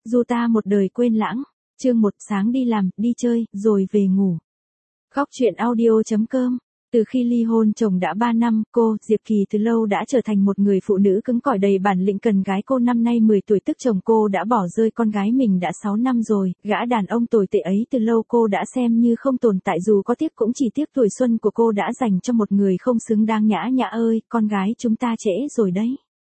Dù ta một đời quên lãng. Chương 1 sáng đi làm, đi chơi, rồi về ngủ. Góc chuyện audio.com. Từ khi ly hôn chồng đã 3 năm, cô, Diệp Kỳ từ lâu đã trở thành một người phụ nữ cứng cỏi đầy bản lĩnh cần gái. Cô năm nay 10 tuổi, tức chồng cô đã bỏ rơi con gái mình đã 6 năm rồi. Gã đàn ông tồi tệ ấy từ lâu cô đã xem như không tồn tại, dù có tiếc cũng chỉ tiếc tuổi xuân của cô đã dành cho một người không xứng đáng. Nhã Nhã ơi, con gái chúng ta trễ rồi đấy.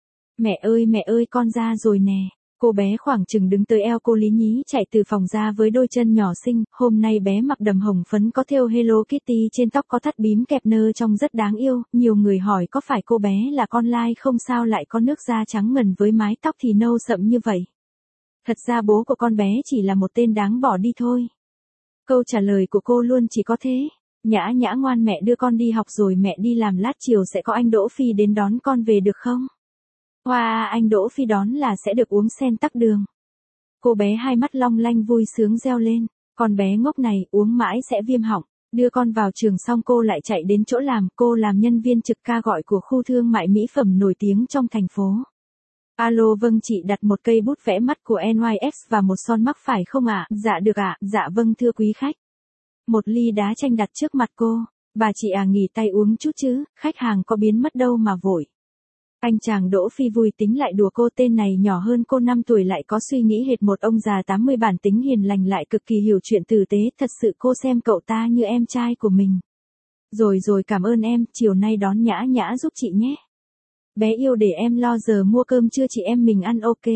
Mẹ ơi, con ra rồi nè. Cô bé khoảng chừng đứng tới eo cô Lý Nhí chạy từ phòng ra với đôi chân nhỏ xinh, hôm nay bé mặc đầm hồng phấn có thêu Hello Kitty trên tóc, có thắt bím kẹp nơ trông rất đáng yêu. Nhiều người hỏi có phải cô bé là con lai không, sao lại có nước da trắng ngần với mái tóc thì nâu sậm như vậy. Thật ra bố của con bé chỉ là một tên đáng bỏ đi thôi. Câu trả lời của cô luôn chỉ có thế. Nhã Nhã ngoan, mẹ đưa con đi học rồi mẹ đi làm, lát chiều sẽ có anh Đỗ Phi đến đón con về được không? Wow, anh Đỗ Phi đón là sẽ được uống sen tắc đường. Cô bé hai mắt long lanh vui sướng reo lên. Con bé ngốc này, uống mãi sẽ viêm họng. Đưa con vào trường xong cô lại chạy đến chỗ làm. Cô làm nhân viên trực ca gọi của khu thương mại mỹ phẩm nổi tiếng trong thành phố. Alo vâng, chị đặt một cây bút vẽ mắt của NYX và một son mắc phải không ạ? Dạ được ạ, dạ vâng thưa quý khách. Một ly đá chanh đặt trước mặt cô. Bà chị à, nghỉ tay uống chút chứ, khách hàng có biến mất đâu mà vội. Anh chàng Đỗ Phi vui tính lại đùa cô, tên này nhỏ hơn cô 5 tuổi lại có suy nghĩ hệt một ông già 80, bản tính hiền lành lại cực kỳ hiểu chuyện tử tế, thật sự cô xem cậu ta như em trai của mình. Rồi cảm ơn em, chiều nay đón Nhã Nhã giúp chị nhé. Bé yêu, để em lo giờ mua cơm trưa chị em mình ăn, ok.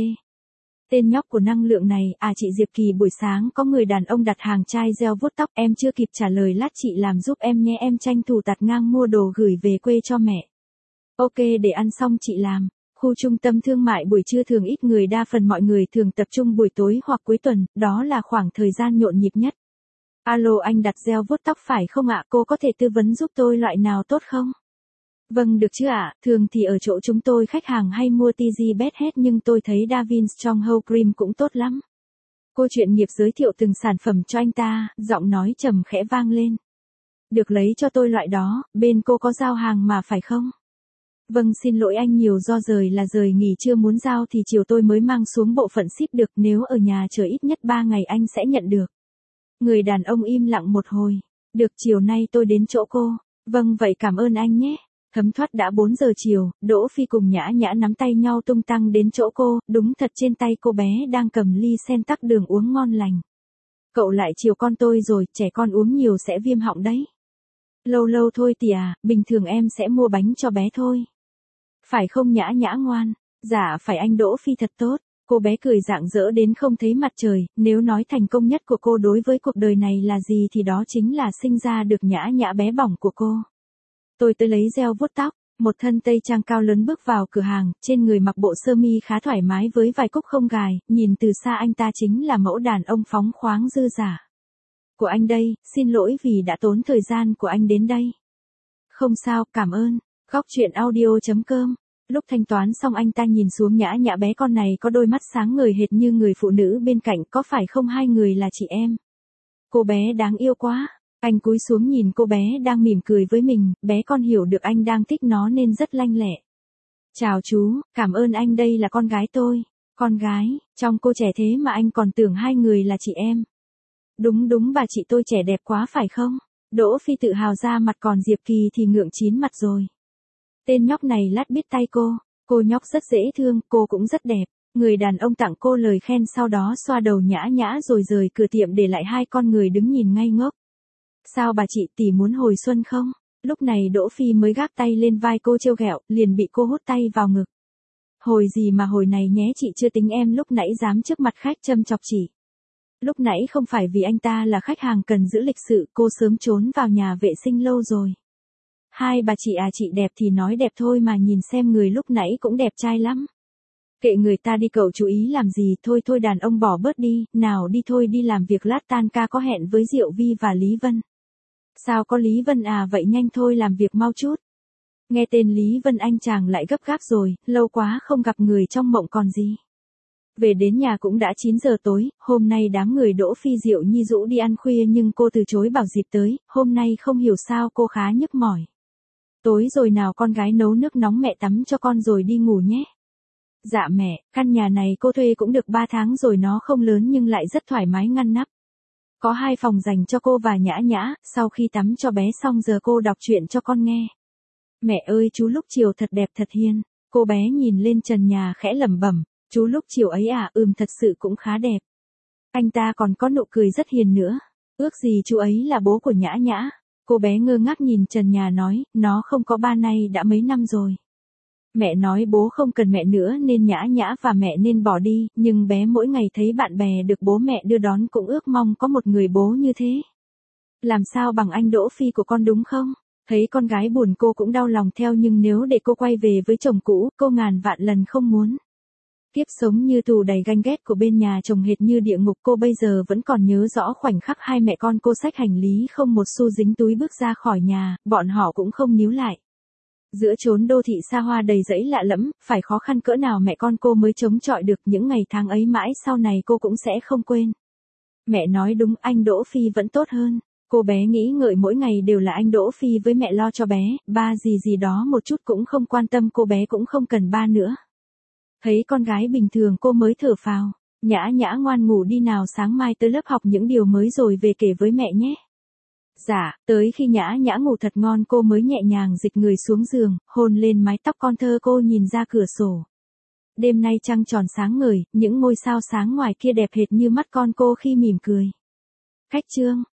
Tên nhóc của năng lượng này, à chị Diệp Kỳ, buổi sáng có người đàn ông đặt hàng chai gel vuốt tóc, em chưa kịp trả lời, lát chị làm giúp em nhé, em tranh thủ tạt ngang mua đồ gửi về quê cho mẹ. Ok, để ăn xong chị làm. Khu trung tâm thương mại buổi trưa thường ít người, đa phần mọi người thường tập trung buổi tối hoặc cuối tuần, đó là khoảng thời gian nhộn nhịp nhất. Alo, anh đặt gel vuốt tóc phải không ạ? Cô có thể tư vấn giúp tôi loại nào tốt không? Vâng được chứ ạ, thường thì ở chỗ chúng tôi khách hàng hay mua TG Bedhead, nhưng tôi thấy Davin Stronghold Cream cũng tốt lắm. Cô chuyên nghiệp giới thiệu từng sản phẩm cho anh ta, giọng nói trầm khẽ vang lên. Được, lấy cho tôi loại đó, bên cô có giao hàng mà phải không? Vâng xin lỗi anh nhiều, do rời là rời nghỉ trưa, muốn giao thì chiều tôi mới mang xuống bộ phận ship được, nếu ở nhà chờ ít nhất 3 ngày anh sẽ nhận được. Người đàn ông im lặng một hồi. Được, chiều nay tôi đến chỗ cô. Vâng vậy cảm ơn anh nhé. Thấm thoát đã 4 giờ chiều, Đỗ Phi cùng Nhã Nhã nắm tay nhau tung tăng đến chỗ cô, đúng thật trên tay cô bé đang cầm ly sen tắc đường uống ngon lành. Cậu lại chiều con tôi rồi, trẻ con uống nhiều sẽ viêm họng đấy. Lâu thôi tì à, bình thường em sẽ mua bánh cho bé thôi. Phải không Nhã Nhã ngoan? Dạ phải, anh Đỗ Phi thật tốt. Cô bé cười rạng rỡ đến không thấy mặt trời, nếu nói thành công nhất của cô đối với cuộc đời này là gì thì đó chính là sinh ra được Nhã Nhã bé bỏng của cô. Tôi tới lấy gel vuốt tóc, một thân tây trang cao lớn bước vào cửa hàng, trên người mặc bộ sơ mi khá thoải mái với vài cúc không gài, nhìn từ xa anh ta chính là mẫu đàn ông phóng khoáng dư dả. Của anh đây, xin lỗi vì đã tốn thời gian của anh đến đây. Không sao, cảm ơn. Góc chuyện audio.com. Lúc thanh toán xong anh ta nhìn xuống Nhã Nhã bé con này có đôi mắt sáng ngời hệt như người phụ nữ bên cạnh, có phải không, hai người là chị em? Cô bé đáng yêu quá. Anh cúi xuống nhìn cô bé đang mỉm cười với mình, bé con hiểu được anh đang thích nó nên rất lanh lẹ. Chào chú, cảm ơn anh, đây là con gái tôi. Con gái, trông cô trẻ thế mà anh còn tưởng hai người là chị em. Đúng bà chị tôi trẻ đẹp quá phải không? Đỗ Phi tự hào ra mặt, còn Diệp Kỳ thì ngượng chín mặt rồi. Tên nhóc này lát biết tay cô nhóc rất dễ thương, cô cũng rất đẹp. Người đàn ông tặng cô lời khen, sau đó xoa đầu Nhã Nhã rồi rời cửa tiệm để lại hai con người đứng nhìn ngây ngốc. Sao bà chị, tỷ muốn hồi xuân không? Lúc này Đỗ Phi mới gác tay lên vai cô trêu ghẹo, liền bị cô hút tay vào ngực. Hồi gì mà hồi này nhé, chị chưa tính em lúc nãy dám trước mặt khách châm chọc chị. Lúc nãy không phải vì anh ta là khách hàng cần giữ lịch sự, cô sớm trốn vào nhà vệ sinh lâu rồi. Hai bà chị à, chị đẹp thì nói đẹp thôi mà nhìn xem người lúc nãy cũng đẹp trai lắm. Kệ người ta đi, cậu chú ý làm gì, thôi đàn ông bỏ bớt đi, nào đi thôi, đi làm việc, lát tan ca có hẹn với Diệu Vi và Lý Vân. Sao có Lý Vân à, vậy nhanh thôi làm việc mau chút. Nghe tên Lý Vân anh chàng lại gấp gáp rồi, lâu quá không gặp người trong mộng còn gì. Về đến nhà cũng đã 9 giờ tối, hôm nay đám người Đỗ Phi Diệu Nhi rủ đi ăn khuya nhưng cô từ chối bảo dịp tới, hôm nay không hiểu sao cô khá nhức mỏi. Tối rồi nào con gái, nấu nước nóng mẹ tắm cho con rồi đi ngủ nhé. Dạ mẹ, căn nhà này cô thuê cũng được 3 tháng rồi, nó không lớn nhưng lại rất thoải mái ngăn nắp. Có 2 phòng dành cho cô và Nhã Nhã, sau khi tắm cho bé xong giờ cô đọc truyện cho con nghe. Mẹ ơi chú lúc chiều thật đẹp thật hiền. Cô bé nhìn lên trần nhà khẽ lẩm bẩm, chú lúc chiều ấy à, thật sự cũng khá đẹp. Anh ta còn có nụ cười rất hiền nữa. Ước gì chú ấy là bố của Nhã Nhã. Cô bé ngơ ngác nhìn trần nhà nói, nó không có ba nay đã mấy năm rồi. Mẹ nói bố không cần mẹ nữa nên Nhã Nhã và mẹ nên bỏ đi, nhưng bé mỗi ngày thấy bạn bè được bố mẹ đưa đón cũng ước mong có một người bố như thế. Làm sao bằng anh Đỗ Phi của con đúng không? Thấy con gái buồn cô cũng đau lòng theo, nhưng nếu để cô quay về với chồng cũ, cô ngàn vạn lần không muốn. Kiếp sống như tù đầy ganh ghét của bên nhà chồng hệt như địa ngục, cô bây giờ vẫn còn nhớ rõ khoảnh khắc hai mẹ con cô xách hành lý không một xu dính túi bước ra khỏi nhà, bọn họ cũng không níu lại. Giữa chốn đô thị xa hoa đầy rẫy lạ lẫm, phải khó khăn cỡ nào mẹ con cô mới chống chọi được những ngày tháng ấy, mãi sau này cô cũng sẽ không quên. Mẹ nói đúng, anh Đỗ Phi vẫn tốt hơn. Cô bé nghĩ ngợi mỗi ngày đều là anh Đỗ Phi với mẹ lo cho bé, ba gì đó một chút cũng không quan tâm, cô bé cũng không cần ba nữa. Thấy con gái bình thường cô mới thở phào. Nhã Nhã ngoan ngủ đi nào, sáng mai tới lớp học những điều mới rồi về kể với mẹ nhé. Dạ, tới khi Nhã Nhã ngủ thật ngon cô mới nhẹ nhàng dịch người xuống giường, hôn lên mái tóc con thơ cô, nhìn ra cửa sổ. Đêm nay trăng tròn sáng ngời, những ngôi sao sáng ngoài kia đẹp hệt như mắt con cô khi mỉm cười. Khách chương.